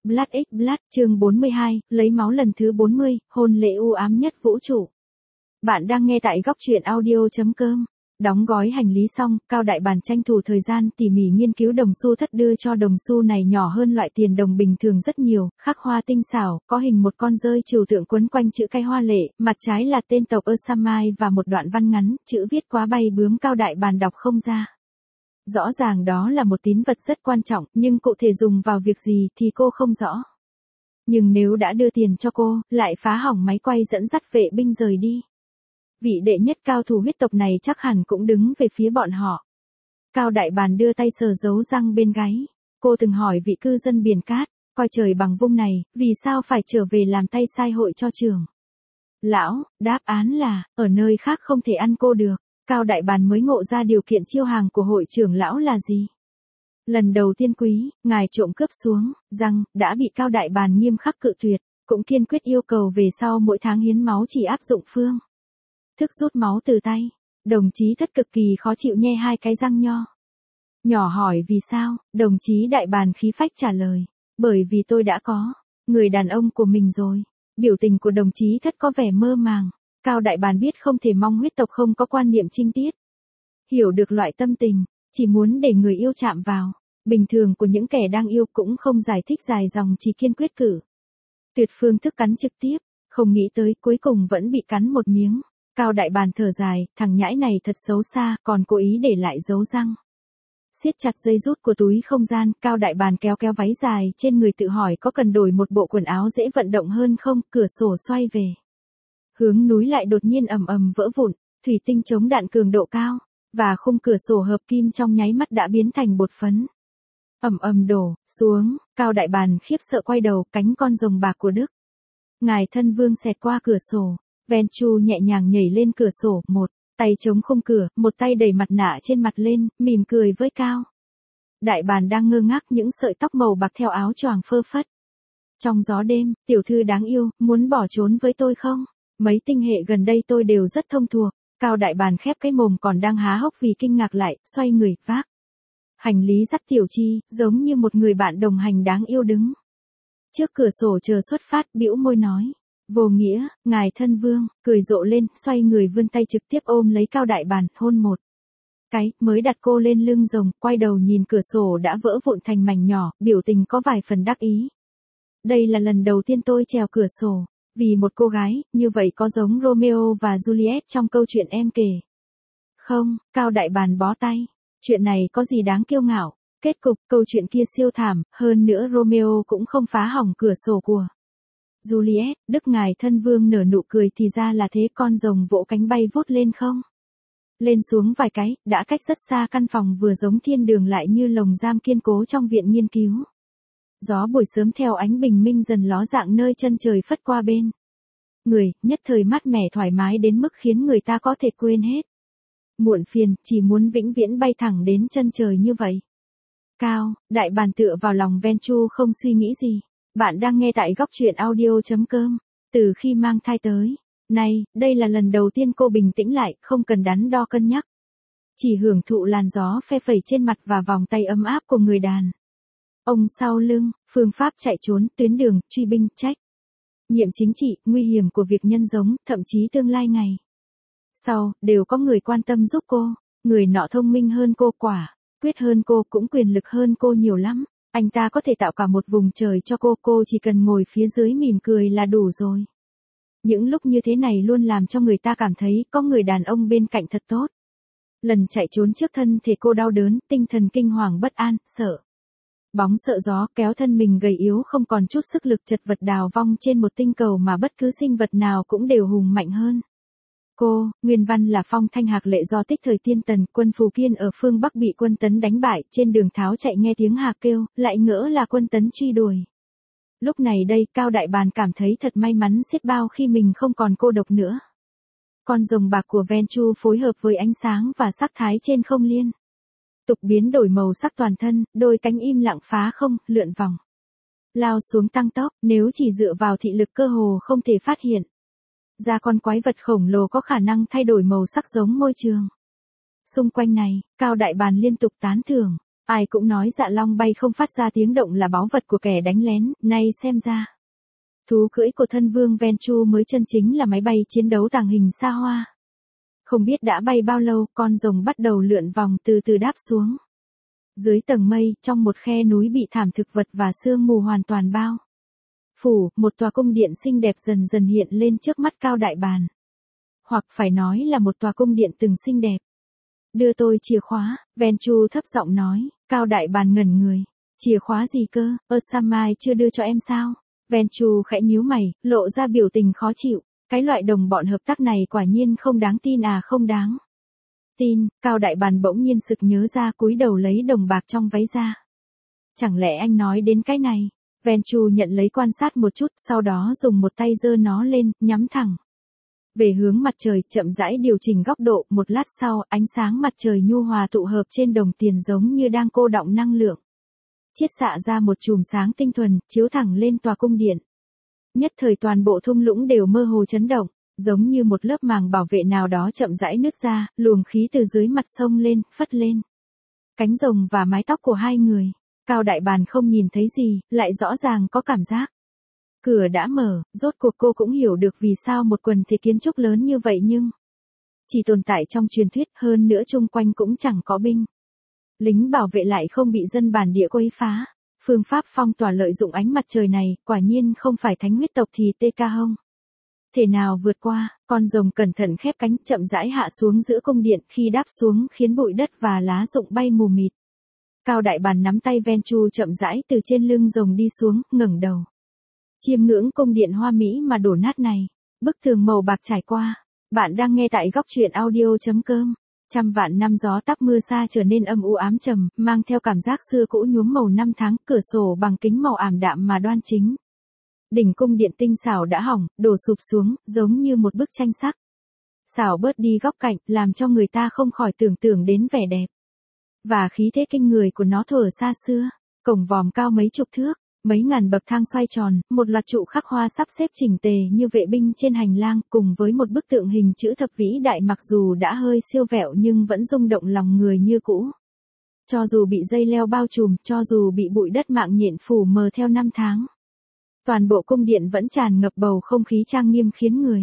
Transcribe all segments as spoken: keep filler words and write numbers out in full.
Blood X Blood, chương bốn mươi hai, lấy máu lần thứ bốn mươi, hôn lễ u ám nhất vũ trụ. Bạn đang nghe tại góc truyện audio.com. Đóng gói hành lý xong, Cao Đại Bàn tranh thủ thời gian tỉ mỉ nghiên cứu đồng xu thất đưa cho đồng xu này nhỏ hơn loại tiền đồng bình thường rất nhiều, khắc hoa tinh xảo, có hình một con rơi trừu tượng quấn quanh chữ cái hoa lệ, mặt trái là tên tộc Ursamai và một đoạn văn ngắn, chữ viết quá bay bướm Cao Đại Bàn đọc không ra. Rõ ràng đó là một tín vật rất quan trọng, nhưng cụ thể dùng vào việc gì thì cô không rõ. Nhưng nếu đã đưa tiền cho cô, lại phá hỏng máy quay dẫn dắt vệ binh rời đi. Vị đệ nhất cao thủ huyết tộc này chắc hẳn cũng đứng về phía bọn họ. Cao Đại Bàn đưa tay sờ dấu răng bên gáy. Cô từng hỏi vị cư dân biển cát, coi trời bằng vung này, vì sao phải trở về làm tay sai hội cho trưởng. Lão, đáp án là, ở nơi khác không thể ăn cô được. Cao Đại Bàn mới ngộ ra điều kiện chiêu hàng của hội trưởng lão là gì. Lần đầu tiên quý, ngài trộm cướp xuống, răng, đã bị Cao Đại Bàn nghiêm khắc cự tuyệt, cũng kiên quyết yêu cầu về sau mỗi tháng hiến máu chỉ áp dụng phương thức rút máu từ tay. Đồng chí Thất cực kỳ khó chịu nhe hai cái răng nho. Nhỏ hỏi vì sao, đồng chí Đại Bàn khí phách trả lời, bởi vì tôi đã có người đàn ông của mình rồi. Biểu tình của đồng chí Thất có vẻ mơ màng. Cao Đại Bàn biết không thể mong huyết tộc không có quan niệm trinh tiết. Hiểu được loại tâm tình, chỉ muốn để người yêu chạm vào. Bình thường của những kẻ đang yêu cũng không giải thích dài dòng, chỉ kiên quyết cử tuyệt phương thức cắn trực tiếp, không nghĩ tới cuối cùng vẫn bị cắn một miếng. Cao Đại Bàn thở dài, thằng nhãi này thật xấu xa, còn cố ý để lại dấu răng. Siết chặt dây rút của túi không gian, Cao Đại Bàn kéo kéo váy dài trên người tự hỏi có cần đổi một bộ quần áo dễ vận động hơn không, cửa sổ xoay về. Hướng núi lại đột nhiên ầm ầm vỡ vụn, thủy tinh chống đạn cường độ cao, và khung cửa sổ hợp kim trong nháy mắt đã biến thành bột phấn. Ầm ầm đổ xuống, Cao Đại Bàn khiếp sợ quay đầu, cánh con rồng bạc của Đức Ngài Thân Vương xẹt qua cửa sổ. Ven Chu nhẹ nhàng nhảy lên cửa sổ, một tay chống khung cửa, một tay đẩy mặt nạ trên mặt lên, mỉm cười với Cao Đại Bàn đang ngơ ngác những sợi tóc màu bạc theo áo choàng phơ phất. Trong gió đêm, tiểu thư đáng yêu, muốn bỏ trốn với tôi không? Mấy tinh hệ gần đây tôi đều rất thông thuộc. Cao Đại Bàn khép cái mồm còn đang há hốc vì kinh ngạc lại, xoay người, vác hành lý dắt Tiểu Chi, giống như một người bạn đồng hành đáng yêu đứng trước cửa sổ chờ xuất phát, bĩu môi nói. Vô nghĩa, ngài Thân Vương, cười rộ lên, xoay người vươn tay trực tiếp ôm lấy Cao Đại Bàn, hôn một cái, mới đặt cô lên lưng rồng, quay đầu nhìn cửa sổ đã vỡ vụn thành mảnh nhỏ, biểu tình có vài phần đắc ý. Đây là lần đầu tiên tôi trèo cửa sổ, vì một cô gái, như vậy có giống Romeo và Juliet trong câu chuyện em kể. Không, Cao Đại Bàn bó tay, chuyện này có gì đáng kiêu ngạo, kết cục, câu chuyện kia siêu thảm, hơn nữa Romeo cũng không phá hỏng cửa sổ của Juliet. Đức Ngài Thân Vương nở nụ cười, thì ra là thế. Con rồng vỗ cánh bay vút lên không lên xuống vài cái, đã cách rất xa căn phòng vừa giống thiên đường lại như lồng giam kiên cố trong viện nghiên cứu. Gió buổi sớm theo ánh bình minh dần ló dạng nơi chân trời phất qua bên người, nhất thời mát mẻ thoải mái đến mức khiến người ta có thể quên hết muộn phiền, chỉ muốn vĩnh viễn bay thẳng đến chân trời như vậy. Cao Đại Bàn tựa vào lòng Ven Chu không suy nghĩ gì. Bạn đang nghe tại góc truyện audio.com. Từ khi mang thai tới nay, đây là lần đầu tiên cô bình tĩnh lại, không cần đắn đo cân nhắc. Chỉ hưởng thụ làn gió phe phẩy trên mặt và vòng tay ấm áp của người đàn ông sau lưng, phương pháp chạy trốn, tuyến đường, truy binh, trách nhiệm chính trị, nguy hiểm của việc nhân giống, thậm chí tương lai ngày sau, đều có người quan tâm giúp cô. Người nọ thông minh hơn cô, quả quyết hơn cô, cũng quyền lực hơn cô nhiều lắm. Anh ta có thể tạo cả một vùng trời cho cô, cô chỉ cần ngồi phía dưới mỉm cười là đủ rồi. Những lúc như thế này luôn làm cho người ta cảm thấy có người đàn ông bên cạnh thật tốt. Lần chạy trốn trước thân thể cô đau đớn, tinh thần kinh hoàng bất an, sợ bóng sợ gió, kéo thân mình gầy yếu không còn chút sức lực chật vật đào vong trên một tinh cầu mà bất cứ sinh vật nào cũng đều hùng mạnh hơn cô. Nguyên văn là Phong Thanh Hạc lệ do tích thời Tiên Tần, quân Phù Kiên ở phương Bắc bị quân Tấn đánh bại, trên đường tháo chạy nghe tiếng hạc kêu, lại ngỡ là quân Tấn truy đuổi. Lúc này đây, Cao Đại Bàn cảm thấy thật may mắn xiết bao khi mình không còn cô độc nữa. Con rồng bạc của Ven Chu phối hợp với ánh sáng và sắc thái trên không liên tục biến đổi màu sắc toàn thân, đôi cánh im lặng phá không, lượn vòng lao xuống tăng tốc, nếu chỉ dựa vào thị lực cơ hồ không thể phát hiện ra con quái vật khổng lồ có khả năng thay đổi màu sắc giống môi trường xung quanh này. Cao Đại Bàn liên tục tán thưởng. Ai cũng nói Dạ Long bay không phát ra tiếng động là báu vật của kẻ đánh lén, nay xem ra. Thú cưỡi của thân vương Ventrue mới chân chính là máy bay chiến đấu tàng hình xa hoa. Không biết đã bay bao lâu, con rồng bắt đầu lượn vòng từ từ đáp xuống. Dưới tầng mây, trong một khe núi bị thảm thực vật và sương mù hoàn toàn bao phủ, một tòa cung điện xinh đẹp dần dần hiện lên trước mắt Cao Đại Bàn. Hoặc phải nói là một tòa cung điện từng xinh đẹp. Đưa tôi chìa khóa, Ventrue thấp giọng nói. Cao Đại Bàn ngẩn người. Chìa khóa gì cơ, ơ Samai chưa đưa cho em sao? Ventrue khẽ nhíu mày, lộ ra biểu tình khó chịu. Cái loại đồng bọn hợp tác này quả nhiên không đáng tin à, không đáng tin. Cao Đại Bàn bỗng nhiên sực nhớ ra, cúi đầu lấy đồng bạc trong váy ra. Chẳng lẽ anh nói đến cái này? Ventrue nhận lấy quan sát một chút, sau đó dùng một tay giơ nó lên, nhắm thẳng về hướng mặt trời, chậm rãi điều chỉnh góc độ. Một lát sau, ánh sáng mặt trời nhu hòa tụ hợp trên đồng tiền giống như đang cô đọng năng lượng. Chiết xạ ra một chùm sáng tinh thuần, chiếu thẳng lên tòa cung điện. Nhất thời toàn bộ thung lũng đều mơ hồ chấn động, giống như một lớp màng bảo vệ nào đó chậm rãi nứt ra, luồng khí từ dưới mặt sông lên, phất lên cánh rồng và mái tóc của hai người. Cao Đại Bàn không nhìn thấy gì, lại rõ ràng có cảm giác. Cửa đã mở, rốt cuộc cô cũng hiểu được vì sao một quần thể kiến trúc lớn như vậy nhưng chỉ tồn tại trong truyền thuyết, hơn nữa chung quanh cũng chẳng có binh lính bảo vệ, lại không bị dân bản địa quấy phá. Phương pháp phong tỏa lợi dụng ánh mặt trời này, quả nhiên không phải thánh huyết tộc thì tê ca hông thể nào vượt qua. Con rồng cẩn thận khép cánh, chậm rãi hạ xuống giữa cung điện, khi đáp xuống khiến bụi đất và lá rụng bay mù mịt. Cao Đại Bàn nắm tay Ventrue chậm rãi từ trên lưng rồng đi xuống, ngẩng đầu chiêm ngưỡng cung điện hoa mỹ mà đổ nát này. Bức tường màu bạc trải qua. Bạn đang nghe tại góc truyện audio.com. Trăm vạn năm gió táp mưa xa trở nên âm u ám trầm, mang theo cảm giác xưa cũ nhuốm màu năm tháng. Cửa sổ bằng kính màu ảm đạm mà đoan chính. Đỉnh cung điện tinh xảo đã hỏng, đổ sụp xuống, giống như một bức tranh sắc xảo bớt đi góc cạnh, làm cho người ta không khỏi tưởng tượng đến vẻ đẹp và khí thế kinh người của nó thuở xa xưa. Cổng vòm cao mấy chục thước, mấy ngàn bậc thang xoay tròn, một loạt trụ khắc hoa sắp xếp chỉnh tề như vệ binh trên hành lang, cùng với một bức tượng hình chữ thập vĩ đại mặc dù đã hơi siêu vẹo nhưng vẫn rung động lòng người như cũ. Cho dù bị dây leo bao trùm, cho dù bị bụi đất mạng nhện phủ mờ theo năm tháng, toàn bộ cung điện vẫn tràn ngập bầu không khí trang nghiêm khiến người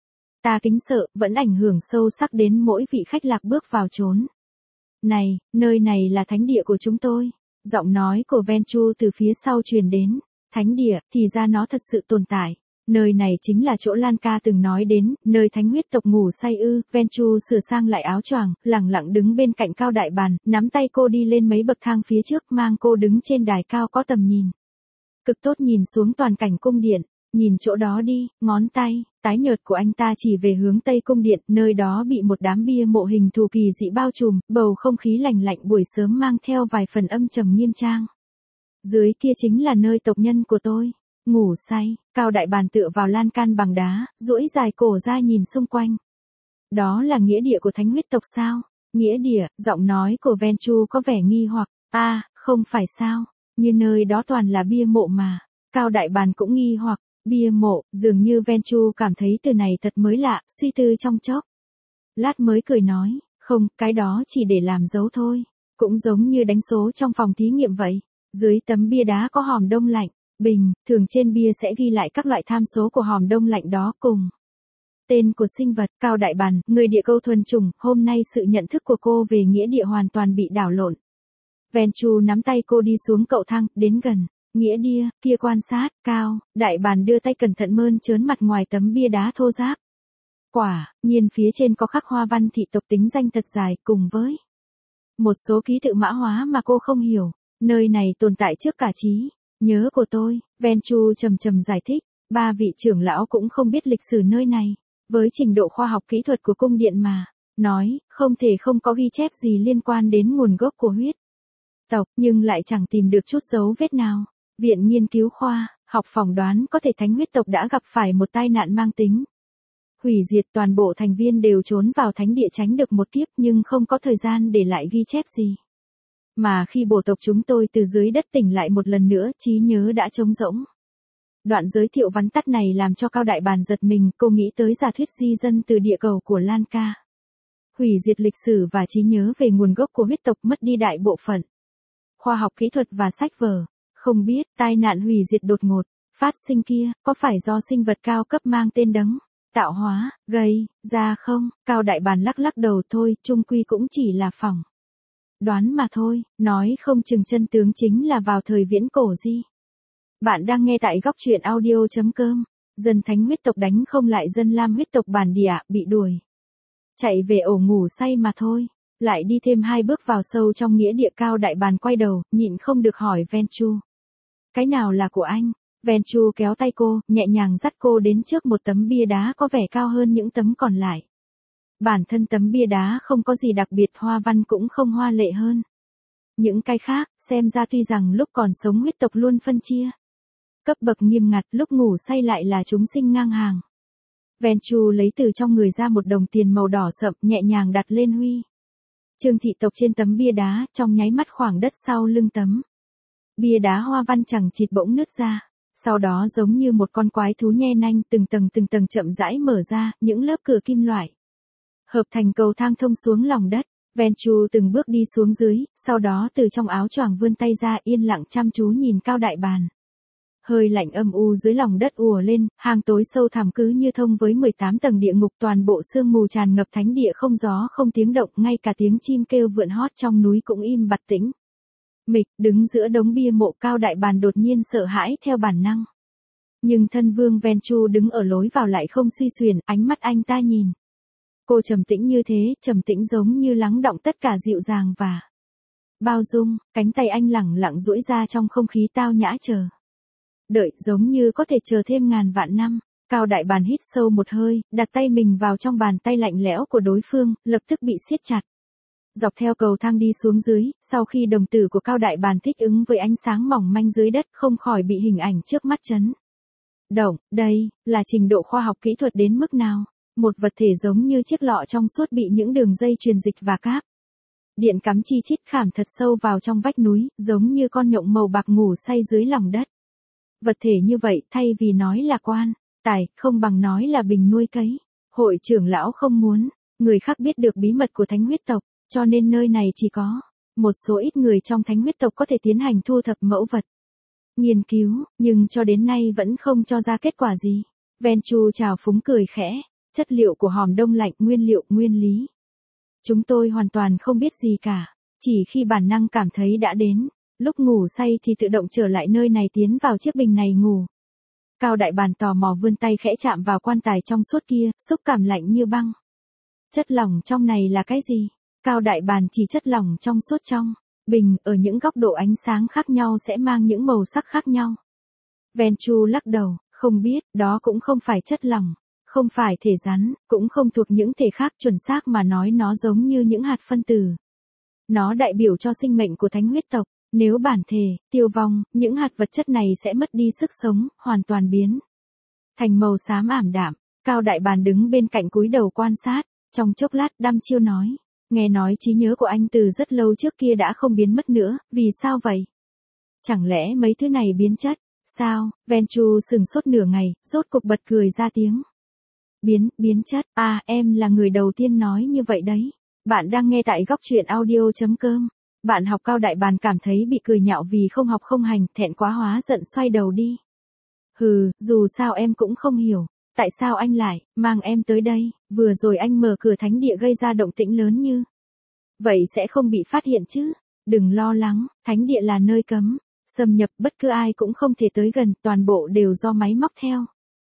ta kính sợ, vẫn ảnh hưởng sâu sắc đến mỗi vị khách lạc bước vào chốn này. Nơi này là thánh địa của chúng tôi. Giọng nói của Ventrue từ phía sau truyền đến. Thánh địa, thì ra nó thật sự tồn tại. Nơi này chính là chỗ Lan Ca từng nói đến, nơi thánh huyết tộc ngủ say ư. Ventrue sửa sang lại áo choàng, lẳng lặng đứng bên cạnh Cao Đại Bàn, nắm tay cô đi lên mấy bậc thang phía trước, mang cô đứng trên đài cao có tầm nhìn cực tốt nhìn xuống toàn cảnh cung điện. Nhìn chỗ đó đi. Ngón tay tái nhợt của anh ta chỉ về hướng tây cung điện, nơi đó bị một đám bia mộ hình thù kỳ dị bao trùm, bầu không khí lành lạnh buổi sớm mang theo vài phần âm trầm nghiêm trang. Dưới kia chính là nơi tộc nhân của tôi ngủ say. Cao Đại Bàn tựa vào lan can bằng đá, duỗi dài cổ ra nhìn xung quanh. Đó là nghĩa địa của thánh huyết tộc sao? Nghĩa địa? Giọng nói của Ventrue có vẻ nghi hoặc. A, à, không phải sao? Như nơi đó toàn là bia mộ mà. Cao Đại Bàn cũng nghi hoặc. Bia mộ? Dường như Ventrue cảm thấy từ này thật mới lạ, suy tư trong chốc lát mới cười nói. Không, cái đó chỉ để làm dấu thôi. Cũng giống như đánh số trong phòng thí nghiệm vậy. Dưới tấm bia đá có hòm đông lạnh. Bình, thường trên bia sẽ ghi lại các loại tham số của hòm đông lạnh đó cùng tên của sinh vật. Cao Đại Bàn, người địa cầu thuần chủng, hôm nay sự nhận thức của cô về nghĩa địa hoàn toàn bị đảo lộn. Ventrue nắm tay cô đi xuống cậu thang, đến gần nghĩa địa kia quan sát. Cao Đại Bàn đưa tay cẩn thận mơn trớn mặt ngoài tấm bia đá thô ráp. Quả nhiên phía trên có khắc hoa văn thị tộc tính danh thật dài, cùng với một số ký tự mã hóa mà cô không hiểu. Nơi này tồn tại trước cả trí nhớ của tôi. Ventrue trầm trầm giải thích. Ba vị trưởng lão cũng không biết lịch sử nơi này. Với trình độ khoa học kỹ thuật của cung điện mà nói, không thể không có ghi chép gì liên quan đến nguồn gốc của huyết tộc, nhưng lại chẳng tìm được chút dấu vết nào. Viện nghiên cứu khoa học phỏng đoán có thể thánh huyết tộc đã gặp phải một tai nạn mang tính hủy diệt, toàn bộ thành viên đều trốn vào thánh địa tránh được một kiếp nhưng không có thời gian để lại ghi chép gì. Mà khi bộ tộc chúng tôi từ dưới đất tỉnh lại một lần nữa, trí nhớ đã trống rỗng. Đoạn giới thiệu vắn tắt này làm cho Cao Đại Bàn giật mình, cô nghĩ tới giả thuyết di dân từ địa cầu của Lan Ca. Hủy diệt lịch sử và trí nhớ về nguồn gốc của huyết tộc, mất đi đại bộ phận khoa học kỹ thuật và sách vở. Không biết, tai nạn hủy diệt đột ngột, phát sinh kia, có phải do sinh vật cao cấp mang tên đấng tạo hóa, gây ra không? Cao Đại Bàn lắc lắc đầu thôi, chung quy cũng chỉ là phỏng đoán mà thôi, nói không chừng chân tướng chính là vào thời viễn cổ gì. Bạn đang nghe tại góc truyện audio.com. Dân Thánh huyết tộc đánh không lại dân Lam huyết tộc bản địa, bị đuổi chạy về ổ ngủ say mà thôi. Lại đi thêm hai bước vào sâu trong nghĩa địa. Cao Đại Bàn quay đầu, nhịn không được hỏi Venchu. Cái nào là của anh? Venchu kéo tay cô, nhẹ nhàng dắt cô đến trước một tấm bia đá có vẻ cao hơn những tấm còn lại. Bản thân tấm bia đá không có gì đặc biệt, hoa văn cũng không hoa lệ hơn những cái khác, xem ra tuy rằng lúc còn sống huyết tộc luôn phân chia cấp bậc nghiêm ngặt, lúc ngủ say lại là chúng sinh ngang hàng. Venchu lấy từ trong người ra một đồng tiền màu đỏ sậm, nhẹ nhàng đặt lên huy chương thị tộc trên tấm bia đá, trong nháy mắt khoảng đất sau lưng tấm bia đá hoa văn chẳng chịt bỗng nứt ra. Sau đó giống như một con quái thú nhe nanh, từng tầng từng tầng chậm rãi mở ra, những lớp cửa kim loại hợp thành cầu thang thông xuống lòng đất. Venchu từng bước đi xuống dưới, sau đó từ trong áo choàng vươn tay ra, yên lặng chăm chú nhìn Cao Đại Bàn. Hơi lạnh âm u dưới lòng đất ùa lên, hang tối sâu thẳm cứ như thông với mười tám tầng địa ngục, toàn bộ sương mù tràn ngập thánh địa, không gió không tiếng động, ngay cả tiếng chim kêu vượn hót trong núi cũng im bặt tĩnh mịch. Đứng giữa đống bia mộ, Cao Đại Bàn đột nhiên sợ hãi theo bản năng. Nhưng thân vương Venchu đứng ở lối vào lại không suy xuyển, ánh mắt anh ta nhìn cô trầm tĩnh như thế, trầm tĩnh giống như lắng đọng tất cả, dịu dàng và bao dung. Cánh tay anh lẳng lặng duỗi ra trong không khí, tao nhã chờ đợi, giống như có thể chờ thêm ngàn vạn năm. Cao Đại Bàn hít sâu một hơi, đặt tay mình vào trong bàn tay lạnh lẽo của đối phương, lập tức bị siết chặt. Dọc theo cầu thang đi xuống dưới, sau khi đồng tử của Cao Đại Bàn thích ứng với ánh sáng mỏng manh dưới đất, không khỏi bị hình ảnh trước mắt chấn động. Đây là trình độ khoa học kỹ thuật đến mức nào? Một vật thể giống như chiếc lọ trong suốt bị những đường dây truyền dịch và cáp điện cắm chi chít khảm thật sâu vào trong vách núi, giống như con nhộng màu bạc ngủ say dưới lòng đất. Vật thể như vậy, thay vì nói là quan tài, không bằng nói là bình nuôi cấy. Hội trưởng lão không muốn người khác biết được bí mật của thánh huyết tộc, cho nên nơi này chỉ có một số ít người trong thánh huyết tộc có thể tiến hành thu thập mẫu vật, nghiên cứu, nhưng cho đến nay vẫn không cho ra kết quả gì. Venchu trào phúng cười khẽ. Chất liệu của hòm đông lạnh, nguyên liệu, nguyên lý. Chúng tôi hoàn toàn không biết gì cả. Chỉ khi bản năng cảm thấy đã đến lúc ngủ say thì tự động trở lại nơi này, tiến vào chiếc bình này ngủ. Cao Đại Bàn tò mò vươn tay khẽ chạm vào quan tài trong suốt kia, xúc cảm lạnh như băng. Chất lỏng trong này là cái gì? Cao Đại Bàn chỉ chất lỏng trong suốt trong bình, ở những góc độ ánh sáng khác nhau sẽ mang những màu sắc khác nhau. Venchu lắc đầu, không biết, đó cũng không phải chất lỏng. Không phải thể rắn, cũng không thuộc những thể khác, chuẩn xác mà nói nó giống như những hạt phân tử. Nó đại biểu cho sinh mệnh của thánh huyết tộc. Nếu bản thể tiêu vong, những hạt vật chất này sẽ mất đi sức sống, hoàn toàn biến thành màu xám ảm đạm. Cao Đại Bàn đứng bên cạnh cúi đầu quan sát, trong chốc lát đăm chiêu nói. Nghe nói trí nhớ của anh từ rất lâu trước kia đã không biến mất nữa, vì sao vậy? Chẳng lẽ mấy thứ này biến chất? Sao? Venchu sừng sốt nửa ngày, rốt cục bật cười ra tiếng. Biến, biến chất, à, em là người đầu tiên nói như vậy đấy. Bạn đang nghe tại góc truyện audio.com. Bạn học Cao Đại Bàn cảm thấy bị cười nhạo vì không học không hành, thẹn quá hóa giận xoay đầu đi. Hừ, dù sao em cũng không hiểu. Tại sao anh lại mang em tới đây? Vừa rồi anh mở cửa thánh địa gây ra động tĩnh lớn như vậy sẽ không bị phát hiện chứ? Đừng lo lắng, thánh địa là nơi cấm xâm nhập, bất cứ ai cũng không thể tới gần, toàn bộ đều do máy móc theo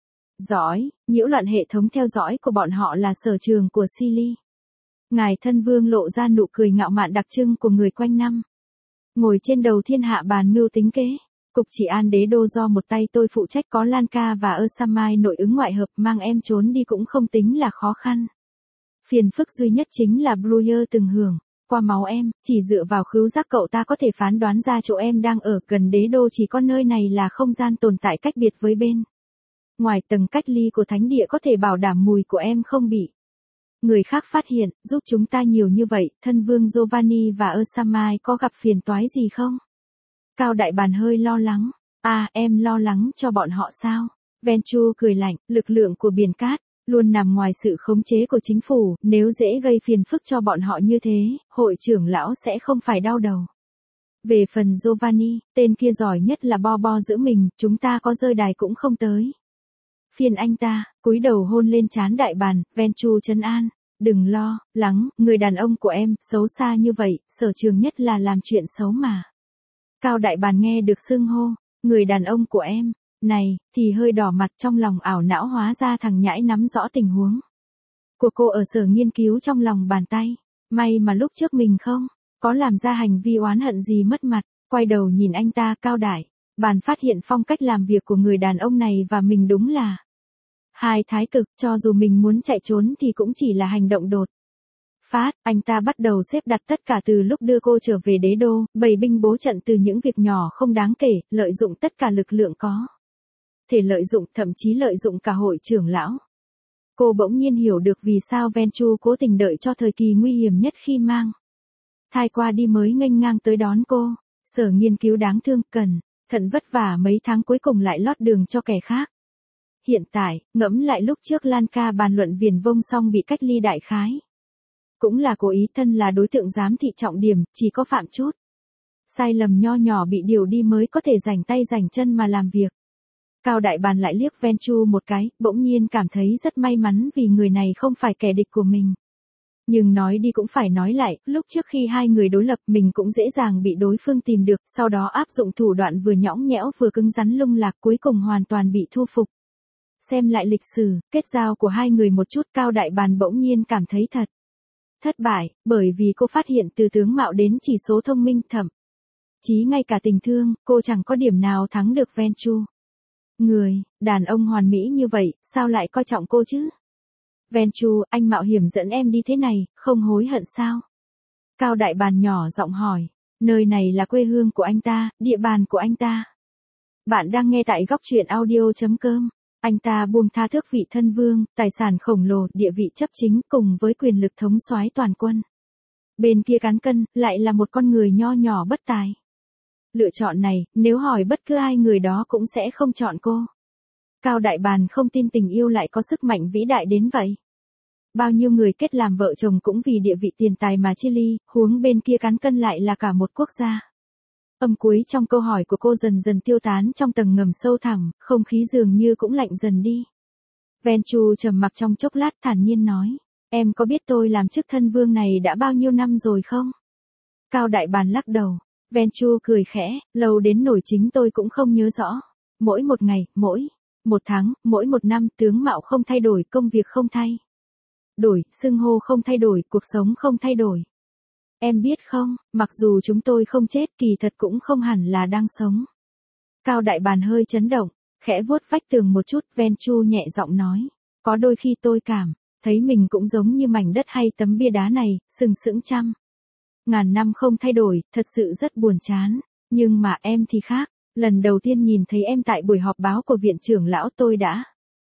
dõi, nhiễu loạn hệ thống theo dõi của bọn họ là sở trường của Silly. Ngài thân vương lộ ra nụ cười ngạo mạn đặc trưng của người quanh năm. Ngồi trên đầu thiên hạ bàn mưu tính kế. Cục chỉ an đế đô do một tay tôi phụ trách, có Lanka và Ursamai nội ứng ngoại hợp, mang em trốn đi cũng không tính là khó khăn. Phiền phức duy nhất chính là Bruyer từng hưởng qua máu em, chỉ dựa vào khứu giác cậu ta có thể phán đoán ra chỗ em đang ở. Gần đế đô chỉ có nơi này là không gian tồn tại cách biệt với bên ngoài, tầng cách ly của thánh địa có thể bảo đảm mùi của em không bị người khác phát hiện. Giúp chúng ta nhiều như vậy, thân vương Giovanni và Ursamai có gặp phiền toái gì không? Cao Đại Bàn hơi lo lắng. À, em lo lắng cho bọn họ sao? Venchu cười lạnh, lực lượng của biển cát luôn nằm ngoài sự khống chế của chính phủ, nếu dễ gây phiền phức cho bọn họ như thế, hội trưởng lão sẽ không phải đau đầu Về phần Giovanni, tên kia giỏi nhất là bo bo giữ mình, chúng ta có rơi đài cũng không tới. Phiền anh ta, cúi đầu hôn lên trán đại bàng, Venchu trấn an. Đừng lo, lắng, người đàn ông của em, xấu xa như vậy, sở trường nhất là làm chuyện xấu mà. Cao đại bàng nghe được xưng hô, người đàn ông của em, này, thì hơi đỏ mặt trong lòng ảo não hóa ra thằng nhãi nắm rõ tình huống. Của cô ở sở nghiên cứu trong lòng bàn tay, may mà lúc trước mình không, có làm ra hành vi oán hận gì mất mặt, quay đầu nhìn anh ta Cao đại, bàn phát hiện phong cách làm việc của người đàn ông này và mình đúng là hai thái cực, cho dù mình muốn chạy trốn thì cũng chỉ là hành động đột phát, anh ta bắt đầu xếp đặt tất cả từ lúc đưa cô trở về đế đô, bày binh bố trận từ những việc nhỏ không đáng kể, lợi dụng tất cả lực lượng có thể lợi dụng, thậm chí lợi dụng cả hội trưởng lão. Cô bỗng nhiên hiểu được vì sao Venchu cố tình đợi cho thời kỳ nguy hiểm nhất khi mang thai qua đi mới nghênh ngang tới đón cô. Sở nghiên cứu đáng thương, cần thận vất vả mấy tháng cuối cùng lại lót đường cho kẻ khác. Hiện tại, ngẫm lại lúc trước Lan ca bàn luận viển vông xong bị cách ly đại khái. Cũng là cố ý, thân là đối tượng giám thị trọng điểm, chỉ có phạm chút sai lầm nho nhỏ bị điều đi mới có thể rảnh tay rảnh chân mà làm việc. Cao đại bàn lại liếc Venchu một cái, bỗng nhiên cảm thấy rất may mắn vì người này không phải kẻ địch của mình. Nhưng nói đi cũng phải nói lại, lúc trước khi hai người đối lập mình cũng dễ dàng bị đối phương tìm được, sau đó áp dụng thủ đoạn vừa nhõng nhẽo vừa cứng rắn lung lạc, cuối cùng hoàn toàn bị thu phục. Xem lại lịch sử, kết giao của hai người một chút, Cao đại bàn bỗng nhiên cảm thấy thật thất bại, bởi vì cô phát hiện từ tướng mạo đến chỉ số thông minh, thậm chí ngay cả tình thương, cô chẳng có điểm nào thắng được Venchu. Người, đàn ông hoàn mỹ như vậy, sao lại coi trọng cô chứ? Venchu, anh mạo hiểm dẫn em đi thế này, không hối hận sao? Cao đại bàn nhỏ giọng hỏi, nơi này là quê hương của anh ta, địa bàn của anh ta. Bạn đang nghe tại góc truyện audio chấm com. Anh ta buông tha thước vị thân vương, tài sản khổng lồ, địa vị chấp chính cùng với quyền lực thống soái toàn quân. Bên kia cán cân, lại là một con người nho nhỏ bất tài. Lựa chọn này, nếu hỏi bất cứ ai người đó cũng sẽ không chọn cô. Cao đại bàn không tin tình yêu lại có sức mạnh vĩ đại đến vậy. Bao nhiêu người kết làm vợ chồng cũng vì địa vị tiền tài mà chia ly, huống bên kia cán cân lại là cả một quốc gia. Âm cuối trong câu hỏi của cô dần dần tiêu tán trong tầng ngầm sâu thẳm, không khí dường như cũng lạnh dần đi. Venchu trầm mặc trong chốc lát thản nhiên nói, em có biết tôi làm chức thân vương này đã bao nhiêu năm rồi không? Cao đại bàn lắc đầu. Venchu cười khẽ, lâu đến nổi chính tôi cũng không nhớ rõ. Mỗi một ngày, mỗi một tháng, mỗi một năm, tướng mạo không thay đổi, công việc không thay đổi, xưng hô không thay đổi, cuộc sống không thay đổi. Em biết không, mặc dù chúng tôi không chết, kỳ thật cũng không hẳn là đang sống. Cao đại bàn hơi chấn động, khẽ vuốt vách tường một chút, Venchu nhẹ giọng nói, có đôi khi tôi cảm thấy mình cũng giống như mảnh đất hay tấm bia đá này, sừng sững trăm ngàn năm không thay đổi, thật sự rất buồn chán. Nhưng mà em thì khác, lần đầu tiên nhìn thấy em tại buổi họp báo của viện trưởng lão tôi đã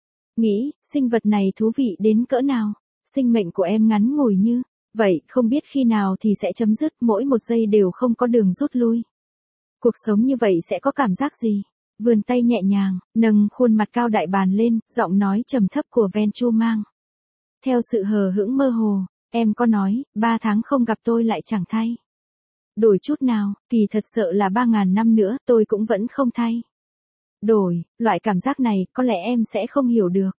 nghĩ, sinh vật này thú vị đến cỡ nào. Sinh mệnh của em ngắn ngủi như vậy, không biết khi nào thì sẽ chấm dứt, mỗi một giây đều không có đường rút lui. Cuộc sống như vậy sẽ có cảm giác gì? Vươn tay nhẹ nhàng, nâng khuôn mặt Cao đại bàn lên, giọng nói trầm thấp của Venchu mang theo sự hờ hững mơ hồ. Em có nói, ba tháng không gặp tôi lại chẳng thay đổi chút nào, kỳ thật sợ là ba ngàn năm nữa tôi cũng vẫn không thay đổi. Loại cảm giác này, có lẽ em sẽ không hiểu được.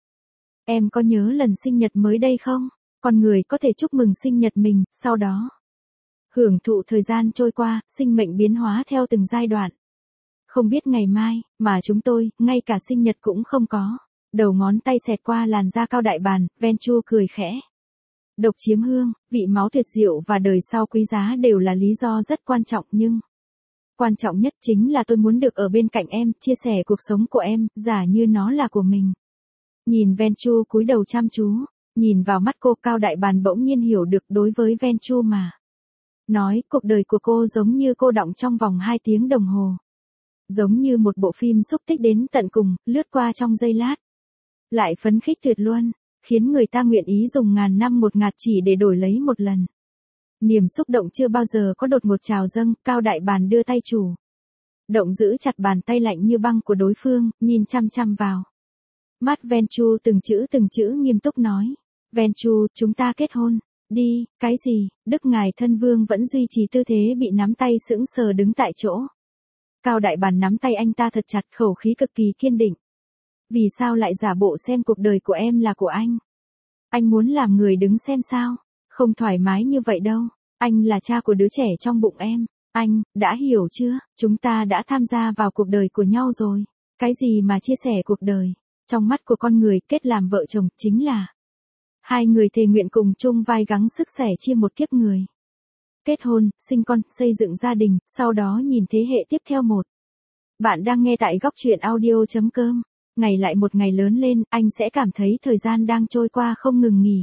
Em có nhớ lần sinh nhật mới đây không? Con người có thể chúc mừng sinh nhật mình, sau đó hưởng thụ thời gian trôi qua, sinh mệnh biến hóa theo từng giai đoạn. Không biết ngày mai, mà chúng tôi, ngay cả sinh nhật cũng không có. Đầu ngón tay xẹt qua làn da Cao đại bàn, Venchu cười khẽ. Độc chiếm hương, vị máu tuyệt diệu và đời sau quý giá đều là lý do rất quan trọng, nhưng quan trọng nhất chính là tôi muốn được ở bên cạnh em, chia sẻ cuộc sống của em, giả như nó là của mình. Nhìn Venchu cúi đầu chăm chú, nhìn vào mắt cô, Cao đại bàn bỗng nhiên hiểu được đối với Venchu mà nói, cuộc đời của cô giống như cô đọng trong vòng hai tiếng đồng hồ. Giống như một bộ phim xúc tích đến tận cùng, lướt qua trong giây lát. Lại phấn khích tuyệt luôn, khiến người ta nguyện ý dùng ngàn năm một ngạt chỉ để đổi lấy một lần. Niềm xúc động chưa bao giờ có đột ngột trào dâng, Cao đại bàn đưa tay chủ động giữ chặt bàn tay lạnh như băng của đối phương, nhìn chăm chăm vào mắt Venchu, từng chữ từng chữ nghiêm túc nói, Venchu, chúng ta kết hôn. Đi, cái gì? Đức ngài thân vương vẫn duy trì tư thế bị nắm tay sững sờ đứng tại chỗ. Cao Đại Bàn nắm tay anh ta thật chặt, khẩu khí cực kỳ kiên định. Vì sao lại giả bộ xem cuộc đời của em là của anh? Anh muốn làm người đứng xem sao? Không thoải mái như vậy đâu. Anh là cha của đứa trẻ trong bụng em. Anh, đã hiểu chưa? Chúng ta đã tham gia vào cuộc đời của nhau rồi. Cái gì mà chia sẻ cuộc đời? Trong mắt của con người, kết làm vợ chồng chính là hai người thề nguyện cùng chung vai gắng sức sẻ chia một kiếp người. Kết hôn, sinh con, xây dựng gia đình, sau đó nhìn thế hệ tiếp theo một. Bạn đang nghe tại góc truyện audio.com. Ngày lại một ngày lớn lên, anh sẽ cảm thấy thời gian đang trôi qua không ngừng nghỉ.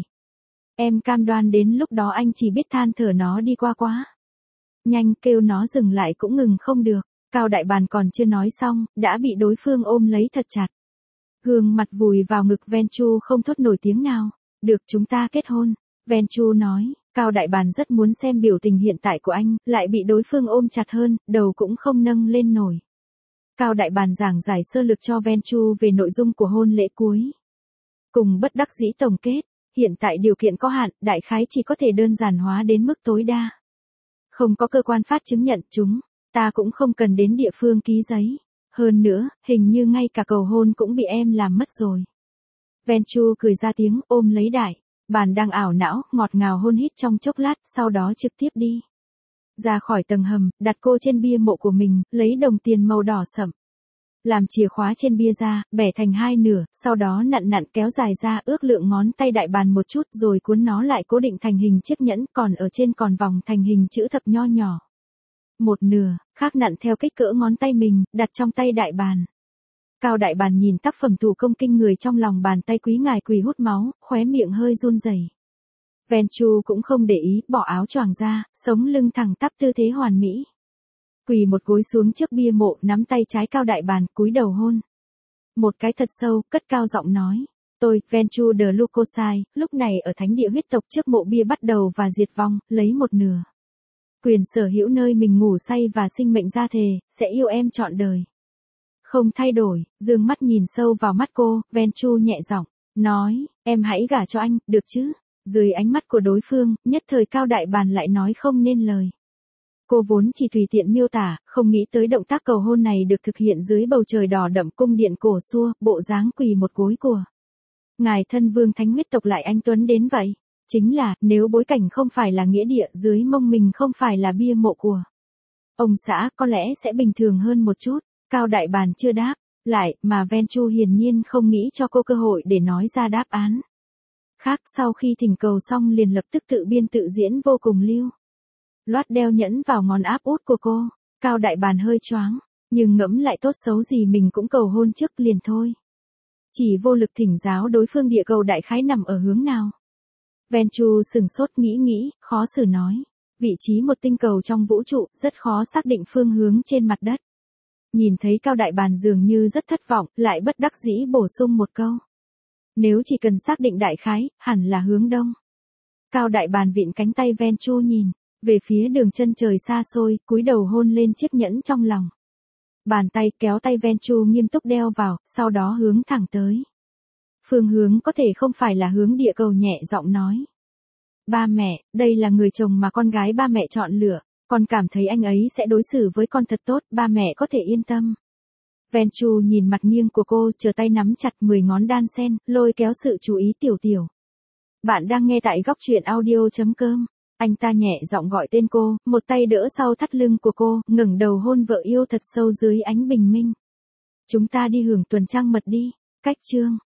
Em cam đoan đến lúc đó anh chỉ biết than thở nó đi qua quá. Nhanh, kêu nó dừng lại cũng ngừng không được. Cao Đại Bàn còn chưa nói xong, đã bị đối phương ôm lấy thật chặt. Gương mặt vùi vào ngực Venchu không thốt nổi tiếng nào. Được, chúng ta kết hôn. Venchu nói. Cao Đại Bàn rất muốn xem biểu tình hiện tại của anh, lại bị đối phương ôm chặt hơn, đầu cũng không nâng lên nổi. Cao Đại Bàn giảng giải sơ lược cho Venchu về nội dung của hôn lễ cuối. Cùng bất đắc dĩ tổng kết, hiện tại điều kiện có hạn, đại khái chỉ có thể đơn giản hóa đến mức tối đa. Không có cơ quan phát chứng nhận chúng, ta cũng không cần đến địa phương ký giấy. Hơn nữa, hình như ngay cả cầu hôn cũng bị em làm mất rồi. Venchu cười ra tiếng, ôm lấy Đại Bàn đang ảo não, ngọt ngào hôn hít trong chốc lát, sau đó trực tiếp đi ra khỏi tầng hầm, đặt cô trên bia mộ của mình, lấy đồng tiền màu đỏ sẫm. Làm chìa khóa trên bia ra, bẻ thành hai nửa, sau đó nặn nặn kéo dài ra, ước lượng ngón tay Đại Bàn một chút rồi cuốn nó lại cố định thành hình chiếc nhẫn, còn ở trên còn vòng thành hình chữ thập nho nhỏ. Một nửa, khác nặn theo kích cỡ ngón tay mình, đặt trong tay Đại Bàn. Cao Đại Bàn nhìn tác phẩm thủ công kinh người trong lòng bàn tay quý ngài quỳ hút máu, khóe miệng hơi run rẩy. Venchu cũng không để ý, bỏ áo choàng ra, sống lưng thẳng tắp tư thế hoàn mỹ. Quỳ một gối xuống trước bia mộ, nắm tay trái Cao Đại Bàn, cúi đầu hôn. Một cái thật sâu, cất cao giọng nói. Tôi, Venchu de Lucosai, lúc này ở thánh địa huyết tộc trước mộ bia bắt đầu và diệt vong, lấy một nửa quyền sở hữu nơi mình ngủ say và sinh mệnh ra thề, sẽ yêu em trọn đời. Không thay đổi, dương mắt nhìn sâu vào mắt cô, Venchu nhẹ giọng, nói, em hãy gả cho anh, được chứ? Dưới ánh mắt của đối phương, nhất thời Cao Đại Bàn lại nói không nên lời. Cô vốn chỉ tùy tiện miêu tả, không nghĩ tới động tác cầu hôn này được thực hiện dưới bầu trời đỏ đậm cung điện cổ xưa, bộ dáng quỳ một gối của ngài thân vương thánh huyết tộc lại anh tuấn đến vậy. Chính là, nếu bối cảnh không phải là nghĩa địa, dưới mông mình không phải là bia mộ của ông xã, có lẽ sẽ bình thường hơn một chút. Cao Đại Bàn chưa đáp lại, mà Venchu hiển nhiên không nghĩ cho cô cơ hội để nói ra đáp án. Khác, sau khi thỉnh cầu xong liền lập tức tự biên tự diễn vô cùng lưu loát đeo nhẫn vào ngón áp út của cô. Cao Đại Bàn hơi choáng, nhưng ngẫm lại tốt xấu gì mình cũng cầu hôn trước liền thôi. Chỉ vô lực thỉnh giáo đối phương địa cầu đại khái nằm ở hướng nào. Venchu sừng sốt nghĩ nghĩ, khó xử nói. Vị trí một tinh cầu trong vũ trụ, rất khó xác định phương hướng trên mặt đất. Nhìn thấy Cao Đại Bàn dường như rất thất vọng, lại bất đắc dĩ bổ sung một câu. Nếu chỉ cần xác định đại khái, hẳn là hướng đông. Cao Đại Bàn vịn cánh tay Venchu nhìn về phía đường chân trời xa xôi, cúi đầu hôn lên chiếc nhẫn trong lòng. Bàn tay kéo tay Venchu nghiêm túc đeo vào, sau đó hướng thẳng tới. Phương hướng có thể không phải là hướng địa cầu, nhẹ giọng nói. Ba mẹ, đây là người chồng mà con gái ba mẹ chọn lựa, con cảm thấy anh ấy sẽ đối xử với con thật tốt, ba mẹ có thể yên tâm. Venchu nhìn mặt nghiêng của cô, chờ tay nắm chặt mười ngón đan sen, lôi kéo sự chú ý tiểu tiểu. Bạn đang nghe tại góc truyện audio.com. Anh ta nhẹ giọng gọi tên cô, một tay đỡ sau thắt lưng của cô, ngẩng đầu hôn vợ yêu thật sâu dưới ánh bình minh. Chúng ta đi hưởng tuần trăng mật đi. Cách chương